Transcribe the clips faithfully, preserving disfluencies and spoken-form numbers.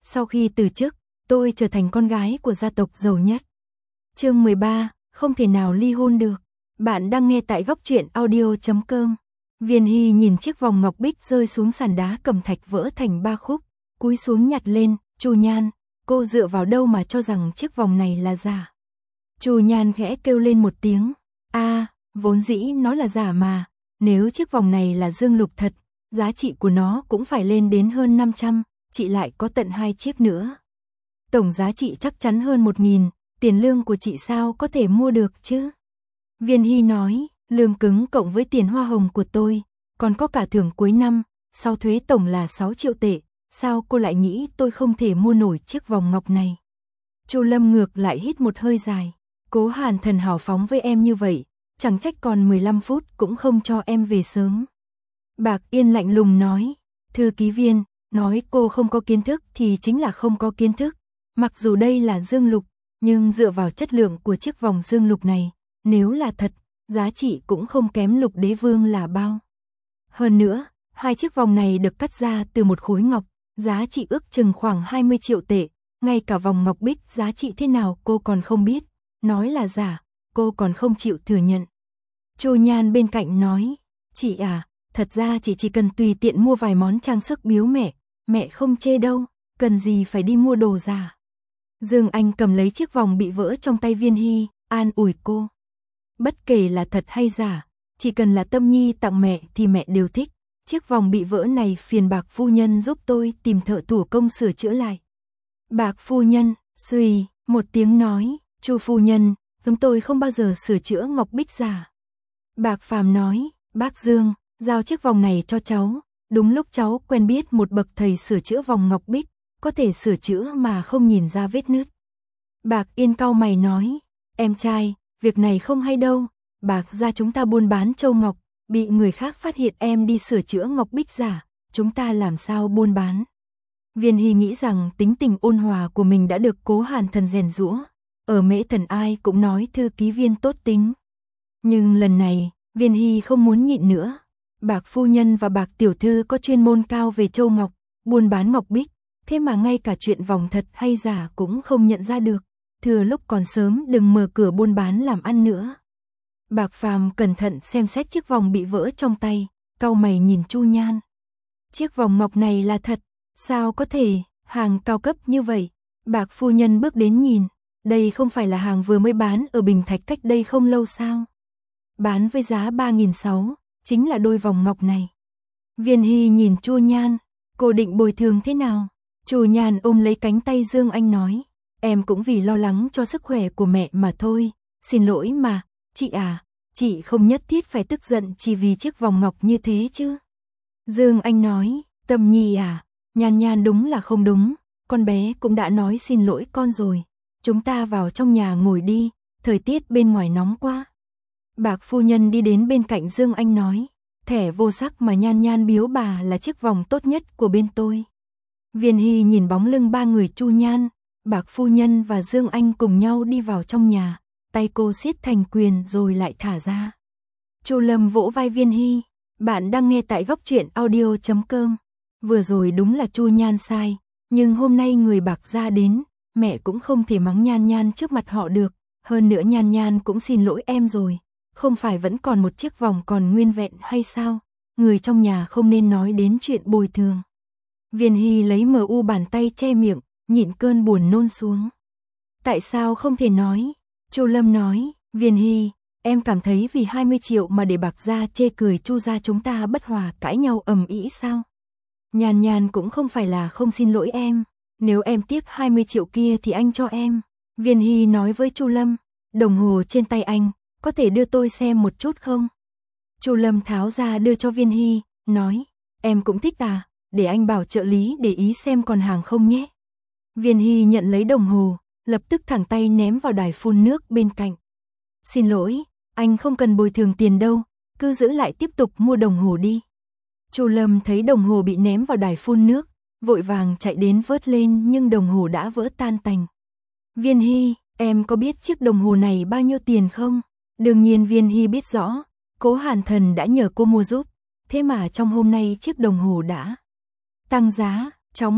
Sau khi từ chức, tôi trở thành con gái của gia tộc giàu nhất. Chương mười ba, không thể nào ly hôn được. Bạn đang nghe tại góc truyện audio chấm com. Viên Hy nhìn chiếc vòng ngọc bích rơi xuống sàn đá cẩm thạch vỡ thành ba khúc, cúi xuống nhặt lên. Chu Nhan, cô dựa vào đâu mà cho rằng chiếc vòng này là giả? Chu Nhan khẽ kêu lên một tiếng. A, à, vốn dĩ nó là giả mà. Nếu chiếc vòng này là dương lục thật, giá trị của nó cũng phải lên đến hơn năm trăm, chị lại có tận hai chiếc nữa. Tổng giá trị chắc chắn hơn một nghìn, tiền lương của chị sao có thể mua được chứ? Viên Hy nói, lương cứng cộng với tiền hoa hồng của tôi, còn có cả thưởng cuối năm, sau thuế tổng là sáu triệu tệ, sao cô lại nghĩ tôi không thể mua nổi chiếc vòng ngọc này? Chu Lâm ngược lại hít một hơi dài, Cố Hàn Thần hào phóng với em như vậy, chẳng trách còn mười lăm phút cũng không cho em về sớm. Bạc Yên lạnh lùng nói, thư ký Viên, nói cô không có kiến thức thì chính là không có kiến thức. Mặc dù đây là dương lục, nhưng dựa vào chất lượng của chiếc vòng dương lục này, nếu là thật, giá trị cũng không kém Lục Đế Vương là bao. Hơn nữa, hai chiếc vòng này được cắt ra từ một khối ngọc, giá trị ước chừng khoảng hai mươi triệu tệ, ngay cả vòng ngọc bích giá trị thế nào cô còn không biết, nói là giả, cô còn không chịu thừa nhận. Chu Nhan bên cạnh nói, chị à, thật ra chị chỉ cần tùy tiện mua vài món trang sức biếu mẹ, mẹ không chê đâu, cần gì phải đi mua đồ giả. Dương Anh cầm lấy chiếc vòng bị vỡ trong tay Viên Hy, an ủi cô. Bất kể là thật hay giả, chỉ cần là Tâm Nhi tặng mẹ thì mẹ đều thích. Chiếc vòng bị vỡ này phiền Bạc phu nhân giúp tôi tìm thợ thủ công sửa chữa lại. Bạc phu nhân, suy, một tiếng nói, Chu phu nhân, chúng tôi không bao giờ sửa chữa ngọc bích giả. Bạc Phàm nói, bác Dương, giao chiếc vòng này cho cháu, đúng lúc cháu quen biết một bậc thầy sửa chữa vòng ngọc bích, có thể sửa chữa mà không nhìn ra vết nứt. Bạc Yên cau mày nói, em trai, việc này không hay đâu, Bạc gia chúng ta buôn bán châu ngọc, bị người khác phát hiện em đi sửa chữa ngọc bích giả, chúng ta làm sao buôn bán. Viên Hy nghĩ rằng tính tình ôn hòa của mình đã được Cố Hàn Thần rèn giũa, ở Mễ Thần ai cũng nói thư ký Viên tốt tính. Nhưng lần này, Viên Hy không muốn nhịn nữa. Bạc phu nhân và Bạc tiểu thư có chuyên môn cao về châu ngọc, buôn bán ngọc bích, thế mà ngay cả chuyện vòng thật hay giả cũng không nhận ra được. Thừa lúc còn sớm đừng mở cửa buôn bán làm ăn nữa. Bạc Phàm cẩn thận xem xét chiếc vòng bị vỡ trong tay, cau mày nhìn Chu Nhan. Chiếc vòng ngọc này là thật, sao có thể, hàng cao cấp như vậy. Bạc phu nhân bước đến nhìn, đây không phải là hàng vừa mới bán ở Bình Thạch cách đây không lâu sao? Bán với giá ba nghìn sáu trăm, chính là đôi vòng ngọc này. Viên Hy nhìn Chu Nhan, cô định bồi thường thế nào? Chu Nhan ôm lấy cánh tay Dương Anh nói, em cũng vì lo lắng cho sức khỏe của mẹ mà thôi, xin lỗi mà, chị à, chị không nhất thiết phải tức giận chỉ vì chiếc vòng ngọc như thế chứ. Dương Anh nói, Tâm Nhi à, Nhan Nhan đúng là không đúng, con bé cũng đã nói xin lỗi con rồi, chúng ta vào trong nhà ngồi đi, thời tiết bên ngoài nóng quá. Bạc phu nhân đi đến bên cạnh Dương Anh nói, thẻ vô sắc mà Nhan Nhan biếu bà là chiếc vòng tốt nhất của bên tôi. Viên Hy nhìn bóng lưng ba người Chu Nhan, Bạc phu nhân và Dương Anh cùng nhau đi vào trong nhà, tay cô siết thành quyền rồi lại thả ra. Chu Lâm vỗ vai Viên Hy, bạn đang nghe tại góc truyện audio chấm com. Vừa rồi đúng là Chu Nhan sai, nhưng hôm nay người Bạc gia đến, mẹ cũng không thể mắng Nhan Nhan trước mặt họ được, hơn nữa Nhan Nhan cũng xin lỗi em rồi, không phải vẫn còn một chiếc vòng còn nguyên vẹn hay sao, người trong nhà không nên nói đến chuyện bồi thường. Viên Hy lấy mờ u bàn tay che miệng, nhịn cơn buồn nôn xuống. Tại sao không thể nói? Chu Lâm nói, Viên Hy, em cảm thấy vì hai mươi triệu mà để Bạc gia chê cười Chu gia chúng ta bất hòa cãi nhau ầm ĩ sao? Nhan Nhan cũng không phải là không xin lỗi em, nếu em tiếc hai mươi triệu kia thì anh cho em. Viên Hy nói với Chu Lâm, đồng hồ trên tay anh, có thể đưa tôi xem một chút không? Chu Lâm tháo ra đưa cho Viên Hy, nói, em cũng thích à, để anh bảo trợ lý để ý xem còn hàng không nhé. Viên Hy nhận lấy đồng hồ, lập tức thẳng tay ném vào đài phun nước bên cạnh. Xin lỗi, anh không cần bồi thường tiền đâu, cứ giữ lại tiếp tục mua đồng hồ đi. Chu Lâm thấy đồng hồ bị ném vào đài phun nước, vội vàng chạy đến vớt lên nhưng đồng hồ đã vỡ tan tành. Viên Hy, em có biết chiếc đồng hồ này bao nhiêu tiền không? Đương nhiên Viên Hy biết rõ, Cố Hàn Thần đã nhờ cô mua giúp, thế mà trong hôm nay chiếc đồng hồ đã tăng giá, chóng mặt,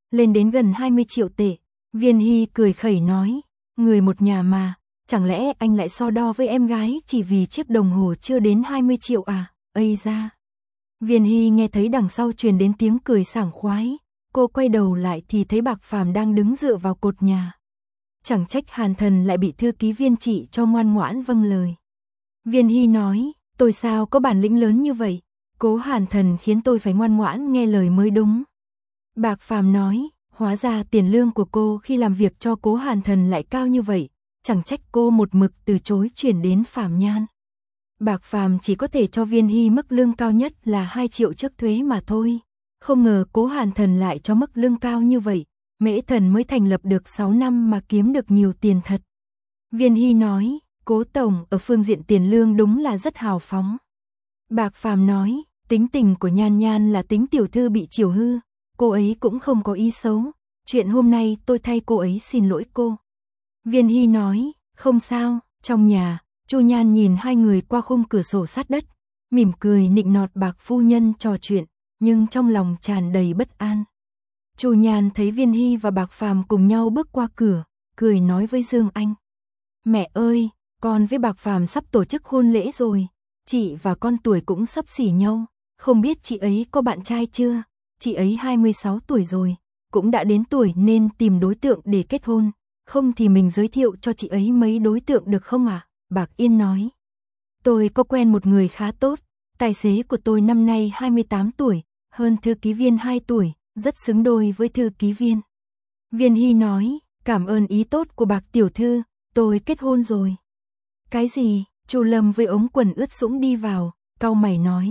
lên đến gần hai mươi triệu tệ. Viên Hy cười khẩy nói, người một nhà mà, chẳng lẽ anh lại so đo với em gái chỉ vì chiếc đồng hồ chưa đến hai mươi triệu à, ây da. Viên Hy nghe thấy đằng sau truyền đến tiếng cười sảng khoái, cô quay đầu lại thì thấy Bạc Phàm đang đứng dựa vào cột nhà. Chẳng trách Hàn Thần lại bị thư ký Viên chị cho ngoan ngoãn vâng lời. Viên Hy nói, tôi sao có bản lĩnh lớn như vậy, Cố Hàn Thần khiến tôi phải ngoan ngoãn nghe lời mới đúng. Bạc Phàm nói, hóa ra tiền lương của cô khi làm việc cho Cố Hàn Thần lại cao như vậy, chẳng trách cô một mực từ chối chuyển đến Phàm Nhan. Bạc Phàm chỉ có thể cho Viên Hy mức lương cao nhất là hai triệu trước thuế mà thôi. Không ngờ Cố Hàn Thần lại cho mức lương cao như vậy, Mễ Thần mới thành lập được sáu năm mà kiếm được nhiều tiền thật. Viên Hy nói, Cố Tổng ở phương diện tiền lương đúng là rất hào phóng. Bạc Phàm nói, tính tình của Nhan Nhan là tính tiểu thư bị chiều hư, cô ấy cũng không có ý xấu, chuyện hôm nay tôi thay cô ấy xin lỗi cô. Viên Hy nói, không sao, trong nhà, Chu Nhan nhìn hai người qua khung cửa sổ sát đất, mỉm cười nịnh nọt Bạc phu nhân trò chuyện, nhưng trong lòng tràn đầy bất an. Chu Nhan thấy Viên Hy và Bạc Phàm cùng nhau bước qua cửa, cười nói với Dương Anh. Mẹ ơi, con với Bạc Phàm sắp tổ chức hôn lễ rồi, chị và con tuổi cũng sắp xỉ nhau, không biết chị ấy có bạn trai chưa, chị ấy hai mươi sáu tuổi rồi, cũng đã đến tuổi nên tìm đối tượng để kết hôn, không thì mình giới thiệu cho chị ấy mấy đối tượng được không ạ? À? Bạc Yên nói. Tôi có quen một người khá tốt, tài xế của tôi năm nay hai mươi tám tuổi, hơn thư ký Viên hai tuổi, rất xứng đôi với thư ký Viên. Viên Hy nói, cảm ơn ý tốt của Bạc tiểu thư, tôi kết hôn rồi. Cái gì? Chu Lâm với ống quần ướt sũng đi vào, cau mày nói.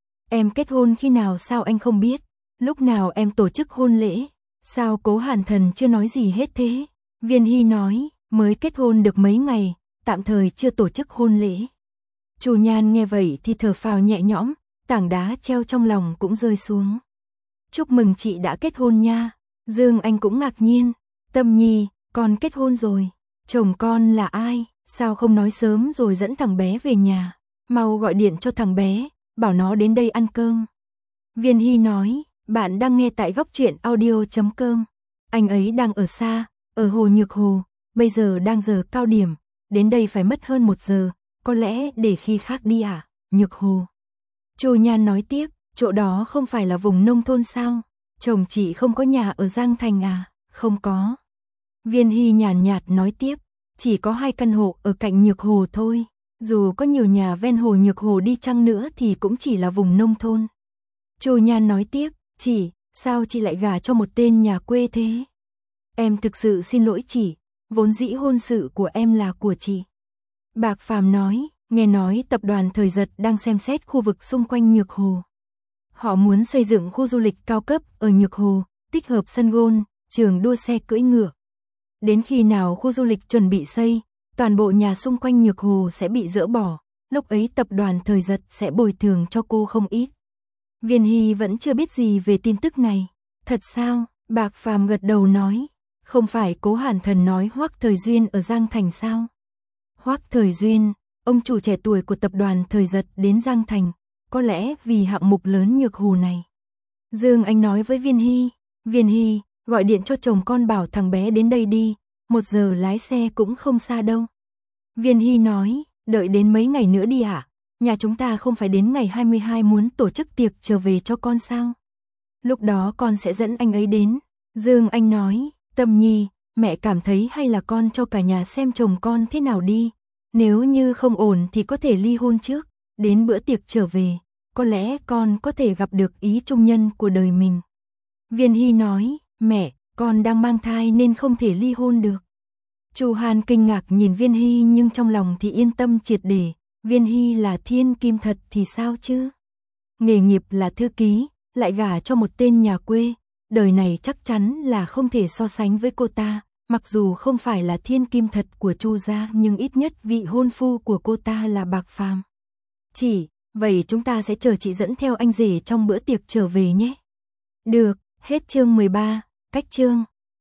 Em kết hôn khi nào sao anh không biết, lúc nào em tổ chức hôn lễ, sao Cố Hàn Thần chưa nói gì hết thế? Viên Hy nói, mới kết hôn được mấy ngày, tạm thời chưa tổ chức hôn lễ. Chu Nhan nghe vậy thì thở phào nhẹ nhõm, tảng đá treo trong lòng cũng rơi xuống. Chúc mừng chị đã kết hôn nha. Dương Anh cũng ngạc nhiên. Tâm Nhi, con kết hôn rồi. Chồng con là ai? Sao không nói sớm rồi dẫn thằng bé về nhà? Mau gọi điện cho thằng bé, bảo nó đến đây ăn cơm. Viên Hy nói, bạn đang nghe tại góc truyện audio chấm com. Anh ấy đang ở xa, ở Hồ Nhược Hồ, bây giờ đang giờ cao điểm, đến đây phải mất hơn một giờ, có lẽ để khi khác đi à? Nhược Hồ. Chu Nhan nói tiếp, chỗ đó không phải là vùng nông thôn sao? Chồng chị không có nhà ở Giang Thành à? Không có. Viên Hy nhàn nhạt nói tiếp, chỉ có hai căn hộ ở cạnh Nhược Hồ thôi, dù có nhiều nhà ven hồ Nhược Hồ đi chăng nữa thì cũng chỉ là vùng nông thôn. Chu Nhan nói tiếp, chị, sao chị lại gả cho một tên nhà quê thế? Em thực sự xin lỗi chị, vốn dĩ hôn sự của em là của chị. Bạc Phàm nói, nghe nói tập đoàn Thời Giật đang xem xét khu vực xung quanh Nhược Hồ. Họ muốn xây dựng khu du lịch cao cấp ở Nhược Hồ, tích hợp sân golf, trường đua xe cưỡi ngựa. Đến khi nào khu du lịch chuẩn bị xây, toàn bộ nhà xung quanh Nhược Hồ sẽ bị dỡ bỏ, lúc ấy tập đoàn Thời Giật sẽ bồi thường cho cô không ít. Viên Hy vẫn chưa biết gì về tin tức này. Thật sao? Bạc Phàm gật đầu nói, không phải Cố Hàn Thần nói Hoắc Thời Duyên ở Giang Thành sao? Hoắc Thời Duyên, ông chủ trẻ tuổi của tập đoàn Thời Giật đến Giang Thành, có lẽ vì hạng mục lớn Nhược Hồ này. Dương Anh nói với Viên Hy, Viên Hy, gọi điện cho chồng con bảo thằng bé đến đây đi, một giờ lái xe cũng không xa đâu. Viên Hy nói, đợi đến mấy ngày nữa đi ạ, nhà chúng ta không phải đến ngày hai mươi hai muốn tổ chức tiệc trở về cho con sao? Lúc đó con sẽ dẫn anh ấy đến. Dương Anh nói, Tâm Nhi, mẹ cảm thấy hay là con cho cả nhà xem chồng con thế nào đi, nếu như không ổn thì có thể ly hôn trước, đến bữa tiệc trở về, có lẽ con có thể gặp được ý trung nhân của đời mình. Viên Hy nói, mẹ, con đang mang thai nên không thể ly hôn được. Chu Hàn kinh ngạc nhìn Viên Hy nhưng trong lòng thì yên tâm triệt để, Viên Hy là thiên kim thật thì sao chứ? Nghề nghiệp là thư ký, lại gả cho một tên nhà quê, đời này chắc chắn là không thể so sánh với cô ta, mặc dù không phải là thiên kim thật của Chu gia nhưng ít nhất vị hôn phu của cô ta là Bạc Phàm. Chị, vậy chúng ta sẽ chờ chị dẫn theo anh rể trong bữa tiệc trở về nhé. Được, hết chương mười ba, cách chương.